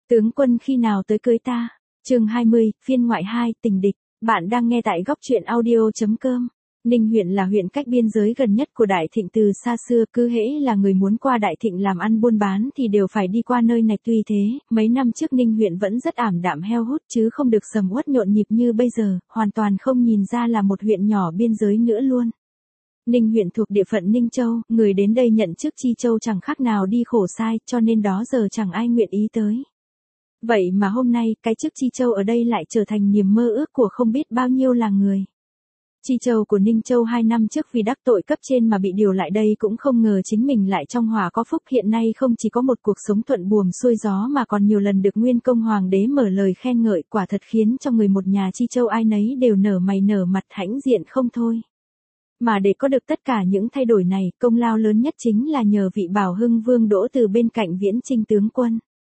Tướng quân khi nào tới cưới ta? Chương 20, phiên ngoại 2, tình địch. Bạn đang nghe tại góc truyện audio.com. Ninh huyện là huyện cách biên giới gần nhất của Đại Thịnh từ xa xưa, cứ hễ là người muốn qua Đại Thịnh làm ăn buôn bán thì đều phải đi qua nơi này. Tuy thế, mấy năm trước Ninh huyện vẫn rất ảm đạm heo hút chứ không được sầm uất nhộn nhịp như bây giờ, hoàn toàn không nhìn ra là một huyện nhỏ biên giới nữa luôn. Ninh huyện thuộc địa phận Ninh Châu, người đến đây nhận chức Chi Châu chẳng khác nào đi khổ sai, cho nên đó giờ chẳng ai nguyện ý tới. Vậy mà hôm nay, cái chức Chi Châu ở đây lại trở thành niềm mơ ước của không biết bao nhiêu là người. Chi Châu của Ninh Châu 2 năm trước vì đắc tội cấp trên mà bị điều lại đây cũng không ngờ chính mình lại trong họa có phúc, hiện nay không chỉ có một cuộc sống thuận buồm xuôi gió mà còn nhiều lần được Nguyên Công Hoàng đế mở lời khen ngợi, quả thật khiến cho người một nhà Chi Châu ai nấy đều nở mày nở mặt hãnh diện không thôi. Mà để có được tất cả những thay đổi này, công lao lớn nhất chính là nhờ vị Bảo Hưng Vương Đỗ Từ bên cạnh Viễn Chinh tướng quân.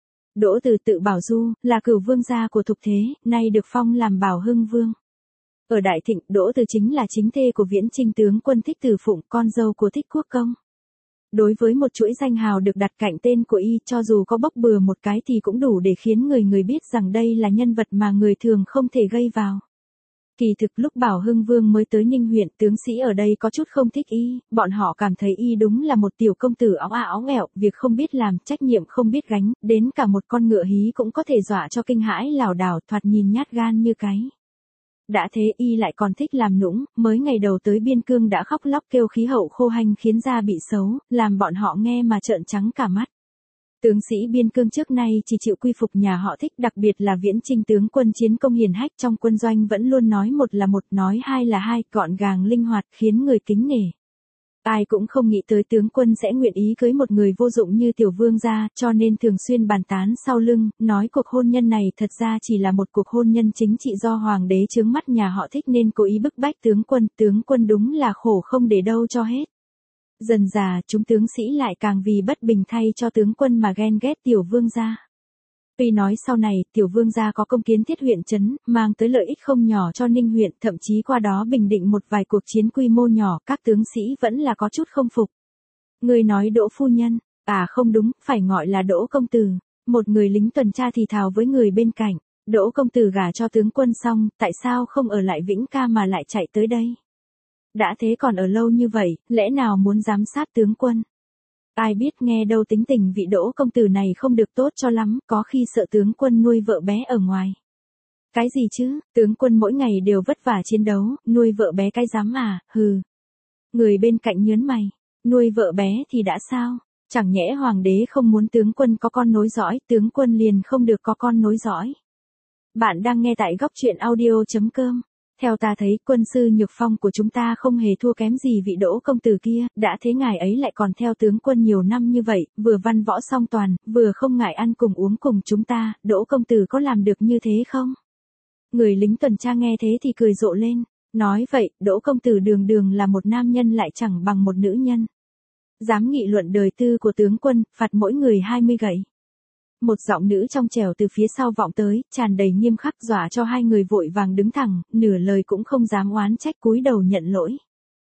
Đỗ Từ tự bảo du, là cửu vương gia của Thục Thế, nay được phong làm Bảo Hưng Vương. Ở Đại Thịnh, Đỗ Từ chính là chính thê của Viễn Chinh tướng quân Thích Tử Phụng, con dâu của Thích Quốc Công. Đối với một chuỗi danh hào được đặt cạnh tên của y, cho dù có bốc bừa một cái thì cũng đủ để khiến người biết rằng đây là nhân vật mà người thường không thể gây vào. Kỳ thực lúc Bảo Hưng Vương mới tới Ninh huyện, tướng sĩ ở đây có chút không thích y, bọn họ cảm thấy y đúng là một tiểu công tử áo ghẹo, việc không biết làm, trách nhiệm không biết gánh, đến cả một con ngựa hí cũng có thể dọa cho kinh hãi lảo đảo, thoạt nhìn nhát gan như cái. Đã thế y lại còn thích làm nũng, mới ngày đầu tới biên cương đã khóc lóc kêu khí hậu khô hanh khiến da bị xấu, làm bọn họ nghe mà trợn trắng cả mắt. Tướng sĩ biên cương trước nay chỉ chịu quy phục nhà họ Thích, đặc biệt là Viễn Chinh tướng quân chiến công hiển hách, trong quân doanh vẫn luôn nói một là một, nói hai là hai, gọn gàng linh hoạt khiến người kính nể. Ai cũng không nghĩ tới tướng quân sẽ nguyện ý cưới một người vô dụng như tiểu vương gia, cho nên thường xuyên bàn tán sau lưng, nói cuộc hôn nhân này thật ra chỉ là một cuộc hôn nhân chính trị do hoàng đế chướng mắt nhà họ Thích nên cố ý bức bách tướng quân đúng là khổ không để đâu cho hết. Dần dà chúng tướng sĩ lại càng vì bất bình thay cho tướng quân mà ghen ghét tiểu vương gia. Tuy nói sau này tiểu vương gia có công kiến thiết huyện trấn, mang tới lợi ích không nhỏ cho Ninh huyện, thậm chí qua đó bình định một vài cuộc chiến quy mô nhỏ, các tướng sĩ vẫn là có chút không phục. Người nói Đỗ phu nhân, à không đúng, phải gọi là Đỗ công tử. Một người lính tuần tra thì thào với người bên cạnh, Đỗ công tử gả cho tướng quân xong, tại sao không ở lại Vĩnh Ca mà lại chạy tới đây? Đã thế còn ở lâu như vậy, lẽ nào muốn giám sát tướng quân? Ai biết nghe đâu tính tình vị Đỗ công tử này không được tốt cho lắm, có khi sợ tướng quân nuôi vợ bé ở ngoài. Cái gì chứ, tướng quân mỗi ngày đều vất vả chiến đấu, nuôi vợ bé cái dám à, hừ. Người bên cạnh nhớn mày, nuôi vợ bé thì đã sao? Chẳng nhẽ hoàng đế không muốn tướng quân có con nối dõi, tướng quân liền không được có con nối dõi. Bạn đang nghe tại góc truyện audio.com. Theo ta thấy, quân sư Nhược Phong của chúng ta không hề thua kém gì vị Đỗ công tử kia, đã thế ngài ấy lại còn theo tướng quân nhiều năm như vậy, vừa văn võ song toàn, vừa không ngại ăn cùng uống cùng chúng ta, Đỗ công tử có làm được như thế không? Người lính tuần tra nghe thế thì cười rộ lên, nói vậy, Đỗ công tử đường đường là một nam nhân lại chẳng bằng một nữ nhân. Dám nghị luận đời tư của tướng quân, phạt mỗi người 20 gậy. Một giọng nữ trong trẻo từ phía sau vọng tới, tràn đầy nghiêm khắc dọa cho hai người vội vàng đứng thẳng, nửa lời cũng không dám oán trách cúi đầu nhận lỗi.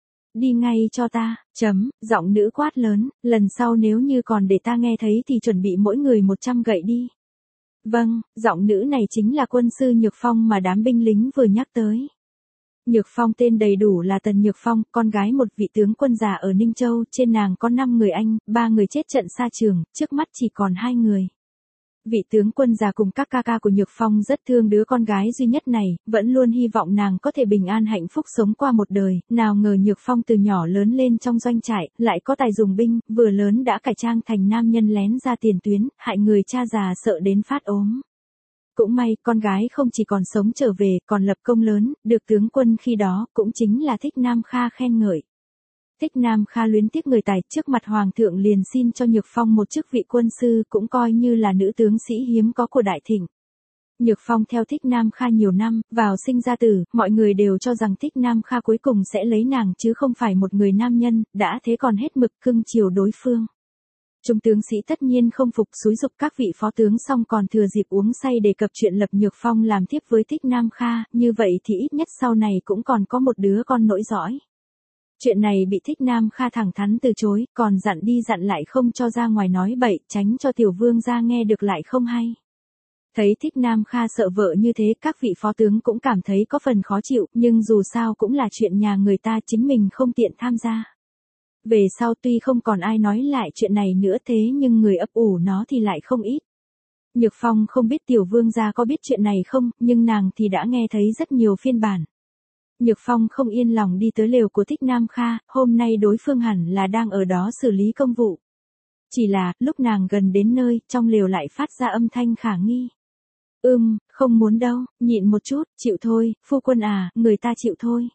Đi ngay cho ta, giọng nữ quát lớn, lần sau nếu như còn để ta nghe thấy thì chuẩn bị mỗi người 100 gậy đi. Vâng, giọng nữ này chính là quân sư Nhược Phong mà đám binh lính vừa nhắc tới. Nhược Phong tên đầy đủ là Tần Nhược Phong, con gái một vị tướng quân già ở Ninh Châu, trên nàng có 5 người anh, 3 người chết trận xa trường, trước mắt chỉ còn 2 người. Vị tướng quân già cùng các ca ca của Nhược Phong rất thương đứa con gái duy nhất này, vẫn luôn hy vọng nàng có thể bình an hạnh phúc sống qua một đời, nào ngờ Nhược Phong từ nhỏ lớn lên trong doanh trại, lại có tài dùng binh, vừa lớn đã cải trang thành nam nhân lén ra tiền tuyến, hại người cha già sợ đến phát ốm. Cũng may, con gái không chỉ còn sống trở về, còn lập công lớn, được tướng quân khi đó, cũng chính là Thích Nam Kha khen ngợi. Thích Nam Kha luyến tiếc người tài, trước mặt hoàng thượng liền xin cho Nhược Phong một chức vị quân sư, cũng coi như là nữ tướng sĩ hiếm có của Đại Thịnh. Nhược Phong theo Thích Nam Kha nhiều năm, vào sinh ra tử, mọi người đều cho rằng Thích Nam Kha cuối cùng sẽ lấy nàng chứ không phải một người nam nhân, đã thế còn hết mực cưng chiều đối phương. Chúng tướng sĩ tất nhiên không phục, xúi giục các vị phó tướng, xong còn thừa dịp uống say đề cập chuyện lập Nhược Phong làm thiếp với Thích Nam Kha, như vậy thì ít nhất sau này cũng còn có một đứa con nối dõi. Chuyện này bị Thích Nam Kha thẳng thắn từ chối, còn dặn đi dặn lại không cho ra ngoài nói bậy, tránh cho tiểu vương gia nghe được lại không hay. Thấy Thích Nam Kha sợ vợ như thế, các vị phó tướng cũng cảm thấy có phần khó chịu, nhưng dù sao cũng là chuyện nhà người ta, chính mình không tiện tham gia. Về sau tuy không còn ai nói lại chuyện này nữa, thế nhưng người ấp ủ nó thì lại không ít. Nhược Phong không biết tiểu vương gia có biết chuyện này không, nhưng nàng thì đã nghe thấy rất nhiều phiên bản. Nhược Phong không yên lòng đi tới lều của Thích Nam Kha, hôm nay đối phương hẳn là đang ở đó xử lý công vụ. Chỉ là, lúc nàng gần đến nơi, trong lều lại phát ra âm thanh khả nghi. Không muốn đâu, nhịn một chút, chịu thôi, phu quân à, người ta chịu thôi.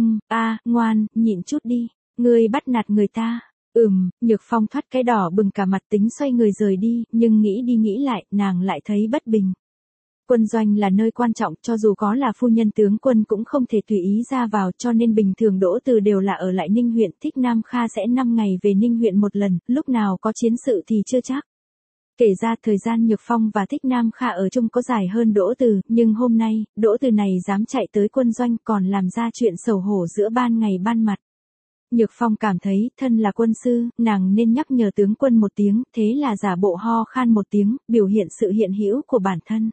Ngoan, nhịn chút đi, ngươi bắt nạt người ta. Nhược Phong thoát cái đỏ bừng cả mặt tính xoay người rời đi, nhưng nghĩ đi nghĩ lại, nàng lại thấy bất bình. Quân doanh là nơi quan trọng, cho dù có là phu nhân tướng quân cũng không thể tùy ý ra vào, cho nên bình thường Đỗ Từ đều là ở lại Ninh huyện. Thích Nam Kha sẽ 5 ngày về Ninh huyện một lần, lúc nào có chiến sự thì chưa chắc. Kể ra thời gian Nhược Phong và Thích Nam Kha ở chung có dài hơn Đỗ Từ, nhưng hôm nay, Đỗ Từ này dám chạy tới quân doanh còn làm ra chuyện xấu hổ giữa ban ngày ban mặt. Nhược Phong cảm thấy, thân là quân sư, nàng nên nhắc nhở tướng quân một tiếng, thế là giả bộ ho khan một tiếng, biểu hiện sự hiện hữu của bản thân.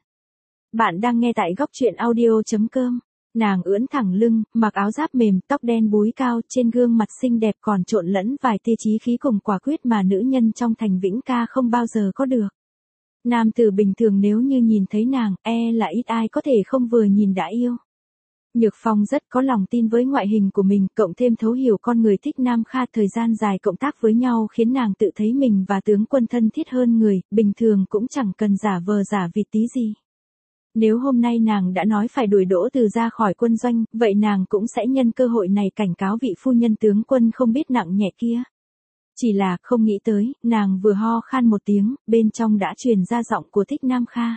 Bạn đang nghe tại góc truyện audio.com. Nàng ưỡn thẳng lưng, mặc áo giáp mềm, tóc đen búi cao, trên gương mặt xinh đẹp còn trộn lẫn vài tia chí khí cùng quả quyết mà nữ nhân trong thành Vĩnh Ca không bao giờ có được. Nam tử bình thường nếu như nhìn thấy nàng, là ít ai có thể không vừa nhìn đã yêu. Nhược Phong rất có lòng tin với ngoại hình của mình, cộng thêm thấu hiểu con người Thích Nam Kha, thời gian dài cộng tác với nhau khiến nàng tự thấy mình và tướng quân thân thiết hơn người, bình thường cũng chẳng cần giả vờ giả vịt tí gì. Nếu hôm nay nàng đã nói phải đuổi Đỗ Từ ra khỏi quân doanh, vậy nàng cũng sẽ nhân cơ hội này cảnh cáo vị phu nhân tướng quân không biết nặng nhẹ kia. Chỉ là không nghĩ tới, nàng vừa ho khan một tiếng, bên trong đã truyền ra giọng của Thích Nam Kha.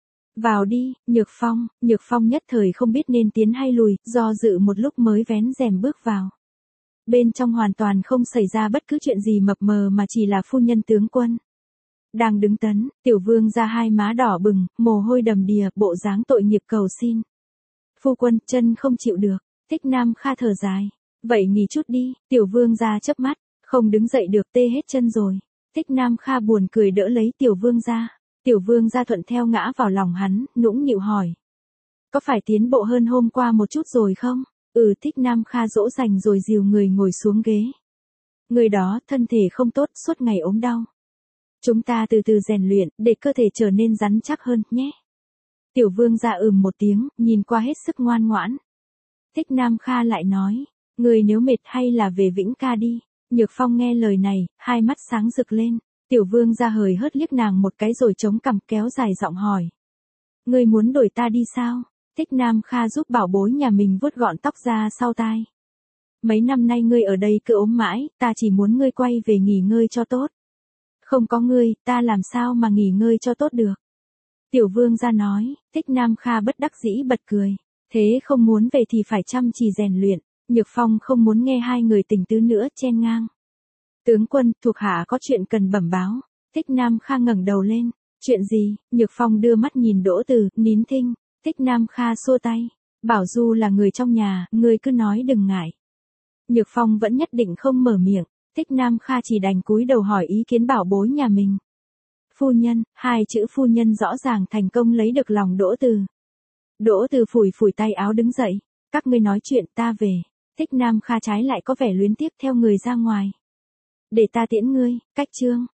Vào đi, Nhược Phong nhất thời không biết nên tiến hay lùi, do dự một lúc mới vén rèm bước vào. Bên trong hoàn toàn không xảy ra bất cứ chuyện gì mập mờ mà chỉ là phu nhân tướng quân. Đang đứng tấn, tiểu vương ra hai má đỏ bừng, mồ hôi đầm đìa, bộ dáng tội nghiệp cầu xin. Phu quân, chân không chịu được. Thích Nam Kha thở dài. Vậy nghỉ chút đi, tiểu vương ra chớp mắt, không đứng dậy được, tê hết chân rồi. Thích Nam Kha buồn cười đỡ lấy tiểu vương ra. Tiểu vương ra thuận theo ngã vào lòng hắn, nũng nịu hỏi. Có phải tiến bộ hơn hôm qua một chút rồi không? Thích Nam Kha dỗ dành rồi dìu người ngồi xuống ghế. Người đó, thân thể không tốt, suốt ngày ốm đau. Chúng ta từ từ rèn luyện, để cơ thể trở nên rắn chắc hơn, nhé. Tiểu vương ra một tiếng, nhìn qua hết sức ngoan ngoãn. Thích Nam Kha lại nói, người nếu mệt hay là về Vĩnh Ca đi. Nhược Phong nghe lời này, hai mắt sáng rực lên. Tiểu vương ra hời hợt liếc nàng một cái rồi chống cằm kéo dài giọng hỏi. Ngươi muốn đổi ta đi sao? Thích Nam Kha giúp bảo bối nhà mình vuốt gọn tóc ra sau tai. Mấy năm nay ngươi ở đây cứ ốm mãi, ta chỉ muốn ngươi quay về nghỉ ngơi cho tốt. Không có ngươi, ta làm sao mà nghỉ ngơi cho tốt được. Tiểu vương ra nói, Thích Nam Kha bất đắc dĩ bật cười. Thế không muốn về thì phải chăm chỉ rèn luyện. Nhược Phong không muốn nghe hai người tình tứ nữa, chen ngang. Tướng quân, thuộc hạ có chuyện cần bẩm báo. Thích Nam Kha ngẩng đầu lên. Chuyện gì? Nhược Phong đưa mắt nhìn Đỗ Từ, nín thinh. Thích Nam Kha xua tay. Bảo Du là người trong nhà, ngươi cứ nói đừng ngại. Nhược Phong vẫn nhất định không mở miệng. Thích Nam Kha chỉ đành cúi đầu hỏi ý kiến bảo bối nhà mình. Phu nhân, hai chữ phu nhân rõ ràng thành công lấy được lòng Đỗ Từ. Đỗ Từ phủi phủi tay áo đứng dậy. Các ngươi nói chuyện, ta về. Thích Nam Kha trái lại có vẻ luyến tiếc theo người ra ngoài. Để ta tiễn ngươi, cách chương.